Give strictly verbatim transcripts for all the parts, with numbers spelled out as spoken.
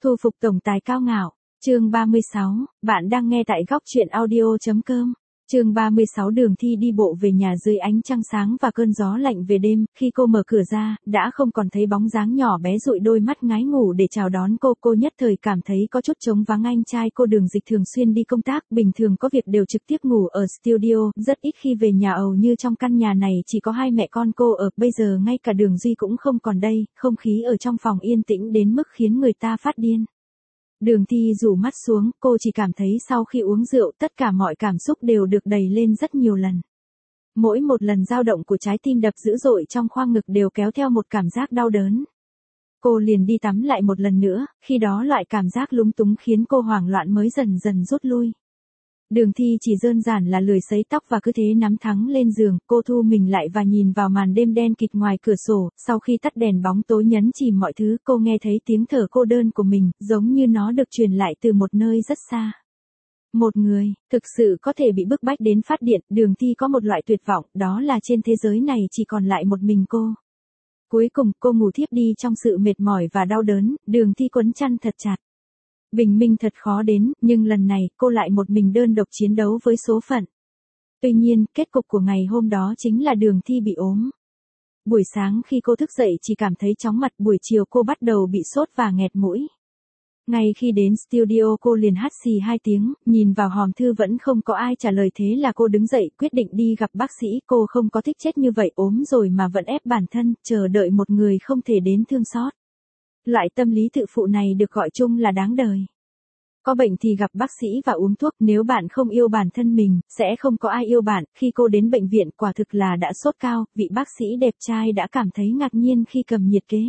Thu phục tổng tài cao ngạo. Chương ba mươi sáu, bạn đang nghe tại góc truyện audio chấm com. Chương ba mươi sáu Đường Thi đi bộ về nhà dưới ánh trăng sáng và cơn gió lạnh về đêm, khi cô mở cửa ra, đã không còn thấy bóng dáng nhỏ bé dụi đôi mắt ngái ngủ để chào đón cô. Cô nhất thời cảm thấy có chút trống vắng. Anh trai cô Đường Dịch thường xuyên đi công tác, bình thường có việc đều trực tiếp ngủ ở studio, rất ít khi về nhà. Hầu như trong căn nhà này chỉ có hai mẹ con cô ở, bây giờ ngay cả Đường Duy cũng không còn đây, không khí ở trong phòng yên tĩnh đến mức khiến người ta phát điên. Đường Thi rủ mắt xuống, cô chỉ cảm thấy sau khi uống rượu tất cả mọi cảm xúc đều được đẩy lên rất nhiều lần. Mỗi một lần dao động của trái tim đập dữ dội trong khoang ngực đều kéo theo một cảm giác đau đớn. Cô liền đi tắm lại một lần nữa, khi đó loại cảm giác lúng túng khiến cô hoảng loạn mới dần dần rút lui. Đường Thi chỉ đơn giản là lười sấy tóc và cứ thế nắm thắng lên giường, cô thu mình lại và nhìn vào màn đêm đen kịt ngoài cửa sổ. Sau khi tắt đèn bóng tối nhấn chìm mọi thứ, cô nghe thấy tiếng thở cô đơn của mình, giống như nó được truyền lại từ một nơi rất xa. Một người, thực sự có thể bị bức bách đến phát điện. Đường Thi có một loại tuyệt vọng, đó là trên thế giới này chỉ còn lại một mình cô. Cuối cùng, cô ngủ thiếp đi trong sự mệt mỏi và đau đớn. Đường Thi quấn chăn thật chặt. Bình minh thật khó đến, nhưng lần này, cô lại một mình đơn độc chiến đấu với số phận. Tuy nhiên, kết cục của ngày hôm đó chính là Đường Thi bị ốm. Buổi sáng khi cô thức dậy chỉ cảm thấy chóng mặt, buổi chiều cô bắt đầu bị sốt và nghẹt mũi. Ngay khi đến studio cô liền hắt xì hai tiếng, nhìn vào hòm thư vẫn không có ai trả lời, thế là cô đứng dậy quyết định đi gặp bác sĩ. Cô không có thích chết như vậy, ốm rồi mà vẫn ép bản thân, chờ đợi một người không thể đến thương xót. Loại tâm lý tự phụ này được gọi chung là đáng đời. Có bệnh thì gặp bác sĩ và uống thuốc, nếu bạn không yêu bản thân mình, sẽ không có ai yêu bạn. Khi cô đến bệnh viện quả thực là đã sốt cao, vị bác sĩ đẹp trai đã cảm thấy ngạc nhiên khi cầm nhiệt kế.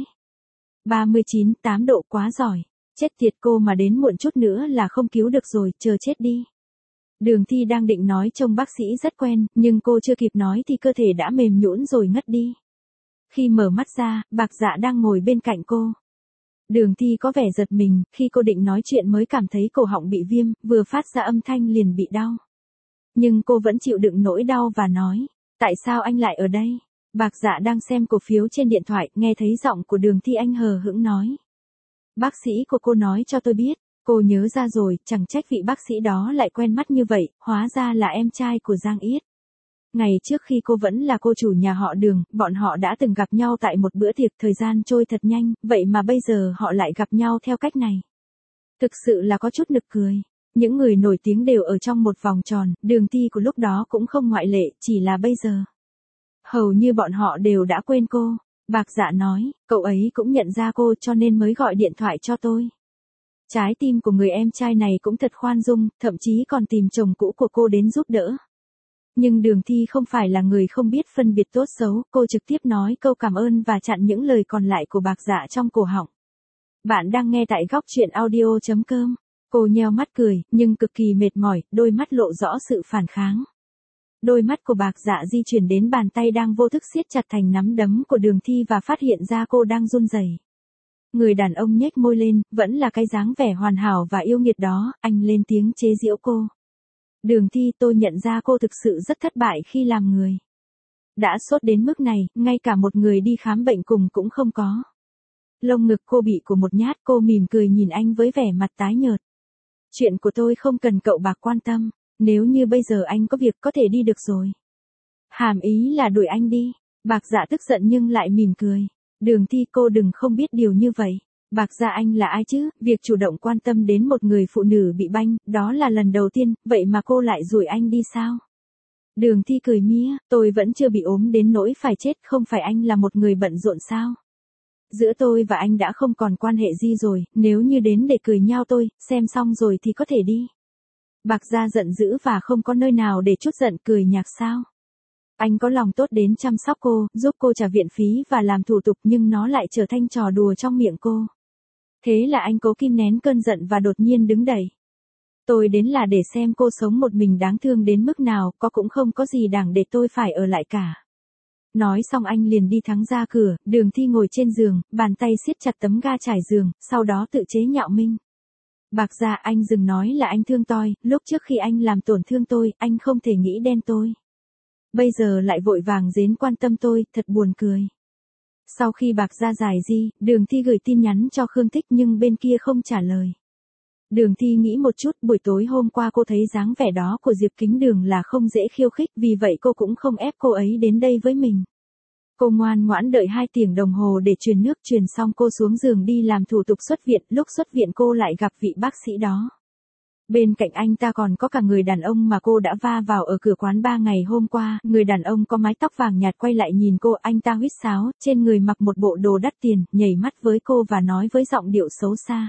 ba mươi chín phẩy tám độ, quá giỏi. Chết tiệt, cô mà đến muộn chút nữa là không cứu được rồi, chờ chết đi. Đường Thi đang định nói trông bác sĩ rất quen, nhưng cô chưa kịp nói thì cơ thể đã mềm nhũn rồi ngất đi. Khi mở mắt ra, Bạc Dạ đang ngồi bên cạnh cô. Đường Thi có vẻ giật mình, khi cô định nói chuyện mới cảm thấy cổ họng bị viêm, vừa phát ra âm thanh liền bị đau. Nhưng cô vẫn chịu đựng nỗi đau và nói, tại sao anh lại ở đây? Bạc Dạ đang xem cổ phiếu trên điện thoại, nghe thấy giọng của Đường Thi anh hờ hững nói. Bác sĩ của cô nói cho tôi biết. Cô nhớ ra rồi, chẳng trách vị bác sĩ đó lại quen mắt như vậy, hóa ra là em trai của Giang Yết. Ngày trước khi cô vẫn là cô chủ nhà họ Đường, bọn họ đã từng gặp nhau tại một bữa tiệc. Thời gian trôi thật nhanh, vậy mà bây giờ họ lại gặp nhau theo cách này. Thực sự là có chút nực cười. Những người nổi tiếng đều ở trong một vòng tròn, Đường Thi của lúc đó cũng không ngoại lệ, chỉ là bây giờ. Hầu như bọn họ đều đã quên cô. Bạc Dạ nói, cậu ấy cũng nhận ra cô cho nên mới gọi điện thoại cho tôi. Trái tim của người em trai này cũng thật khoan dung, thậm chí còn tìm chồng cũ của cô đến giúp đỡ. Nhưng Đường Thi không phải là người không biết phân biệt tốt xấu, cô trực tiếp nói câu cảm ơn và chặn những lời còn lại của Bạc Dạ trong cổ họng. Bạn đang nghe tại góc truyện audio chấm com. Cô nheo mắt cười, nhưng cực kỳ mệt mỏi, đôi mắt lộ rõ sự phản kháng. Đôi mắt của Bạc Dạ di chuyển đến bàn tay đang vô thức siết chặt thành nắm đấm của Đường Thi và phát hiện ra cô đang run rẩy. Người đàn ông nhếch môi lên, vẫn là cái dáng vẻ hoàn hảo và yêu nghiệt đó, anh lên tiếng chế giễu cô. Đường Thi, tôi nhận ra cô thực sự rất thất bại khi làm người. Đã sốt đến mức này, ngay cả một người đi khám bệnh cùng cũng không có. Lông ngực cô bị của một nhát, cô mỉm cười nhìn anh với vẻ mặt tái nhợt. Chuyện của tôi không cần cậu Bạc quan tâm, nếu như bây giờ anh có việc có thể đi được rồi. Hàm ý là đuổi anh đi. Bạc Dạ tức giận nhưng lại mỉm cười. Đường Thi, cô đừng không biết điều như vậy. Bạc Dạ, anh là ai chứ? Việc chủ động quan tâm đến một người phụ nữ bị banh, đó là lần đầu tiên, vậy mà cô lại đuổi anh đi sao? Đường Thi cười mía, tôi vẫn chưa bị ốm đến nỗi phải chết, không phải anh là một người bận rộn sao? Giữa tôi và anh đã không còn quan hệ gì rồi, nếu như đến để cười nhau tôi, xem xong rồi thì có thể đi. Bạc Dạ giận dữ và không có nơi nào để trút giận, cười nhạc sao? Anh có lòng tốt đến chăm sóc cô, giúp cô trả viện phí và làm thủ tục, nhưng nó lại trở thành trò đùa trong miệng cô. Thế là anh cố kìm nén cơn giận và đột nhiên đứng dậy. Tôi đến là để xem cô sống một mình đáng thương đến mức nào, có cũng không có gì đáng để tôi phải ở lại cả. Nói xong anh liền đi thẳng ra cửa. Đường Thi ngồi trên giường, bàn tay siết chặt tấm ga trải giường, sau đó tự chế nhạo minh. Bạc Dạ, anh dừng nói là anh thương tôi, lúc trước khi anh làm tổn thương tôi, anh không thể nghĩ đen tôi. Bây giờ lại vội vàng đến quan tâm tôi, thật buồn cười. Sau khi bạc ra giải di, Đường Thi gửi tin nhắn cho Khương Thích nhưng bên kia không trả lời. Đường Thi nghĩ một chút, buổi tối hôm qua cô thấy dáng vẻ đó của Diệp Kính Đường là không dễ khiêu khích, vì vậy cô cũng không ép cô ấy đến đây với mình. Cô ngoan ngoãn đợi hai tiếng đồng hồ để truyền nước, truyền xong cô xuống giường đi làm thủ tục xuất viện, lúc xuất viện cô lại gặp vị bác sĩ đó. Bên cạnh anh ta còn có cả người đàn ông mà cô đã va vào ở cửa quán ba ngày hôm qua, người đàn ông có mái tóc vàng nhạt quay lại nhìn cô, anh ta huýt sáo, trên người mặc một bộ đồ đắt tiền, nhảy mắt với cô và nói với giọng điệu xấu xa.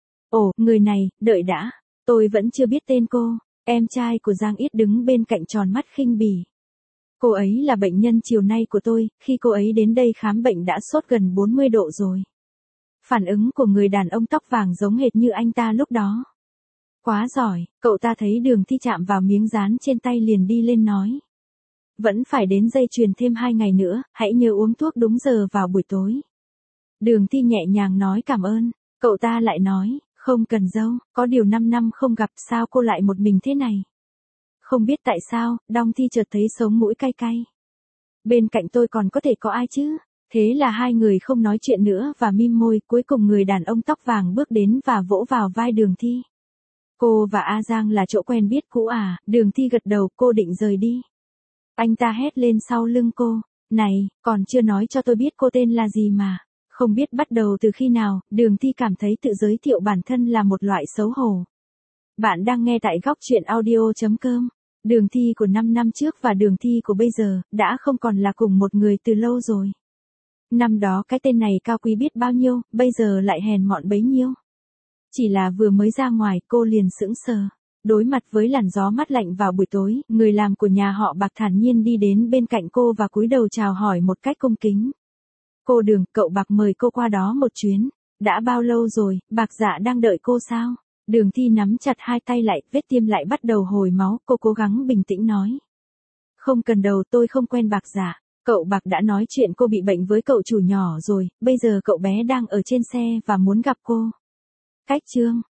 Ồ, người này, đợi đã, tôi vẫn chưa biết tên cô, em trai của Giang Yết đứng bên cạnh tròn mắt khinh bỉ. Cô ấy là bệnh nhân chiều nay của tôi, khi cô ấy đến đây khám bệnh đã sốt gần bốn mươi độ rồi. Phản ứng của người đàn ông tóc vàng giống hệt như anh ta lúc đó. Quá giỏi, cậu ta thấy Đường Thi chạm vào miếng dán trên tay liền đi lên nói. Vẫn phải đến dây chuyền thêm hai ngày nữa, hãy nhớ uống thuốc đúng giờ vào buổi tối. Đường Thi nhẹ nhàng nói cảm ơn, cậu ta lại nói, không cần đâu, có điều năm năm không gặp sao cô lại một mình thế này. Không biết tại sao, Đong Thi chợt thấy sống mũi cay cay. Bên cạnh tôi còn có thể có ai chứ? Thế là hai người không nói chuyện nữa và mím môi, cuối cùng người đàn ông tóc vàng bước đến và vỗ vào vai Đường Thi. Cô và A Giang là chỗ quen biết cũ à? Đường Thi gật đầu, cô định rời đi. Anh ta hét lên sau lưng cô, này, còn chưa nói cho tôi biết cô tên là gì mà. Không biết bắt đầu từ khi nào, Đường Thi cảm thấy tự giới thiệu bản thân là một loại xấu hổ. Bạn đang nghe tại góc truyện audio chấm com. Đường Thi của năm năm trước và Đường Thi của bây giờ, đã không còn là cùng một người từ lâu rồi. Năm đó cái tên này cao quý biết bao nhiêu, bây giờ lại hèn mọn bấy nhiêu. Chỉ là vừa mới ra ngoài, cô liền sững sờ. Đối mặt với làn gió mát lạnh vào buổi tối, người làm của nhà họ Bạc thản nhiên đi đến bên cạnh cô và cúi đầu chào hỏi một cách cung kính. Cô Đường, cậu Bạc mời cô qua đó một chuyến. Đã bao lâu rồi, Bạc Dạ đang đợi cô sao? Đường Thi nắm chặt hai tay lại, vết tiêm lại bắt đầu hồi máu, cô cố gắng bình tĩnh nói. Không cần đâu, tôi không quen Bạc Dạ. Cậu Bạc đã nói chuyện cô bị bệnh với cậu chủ nhỏ rồi, bây giờ cậu bé đang ở trên xe và muốn gặp cô. Cách chương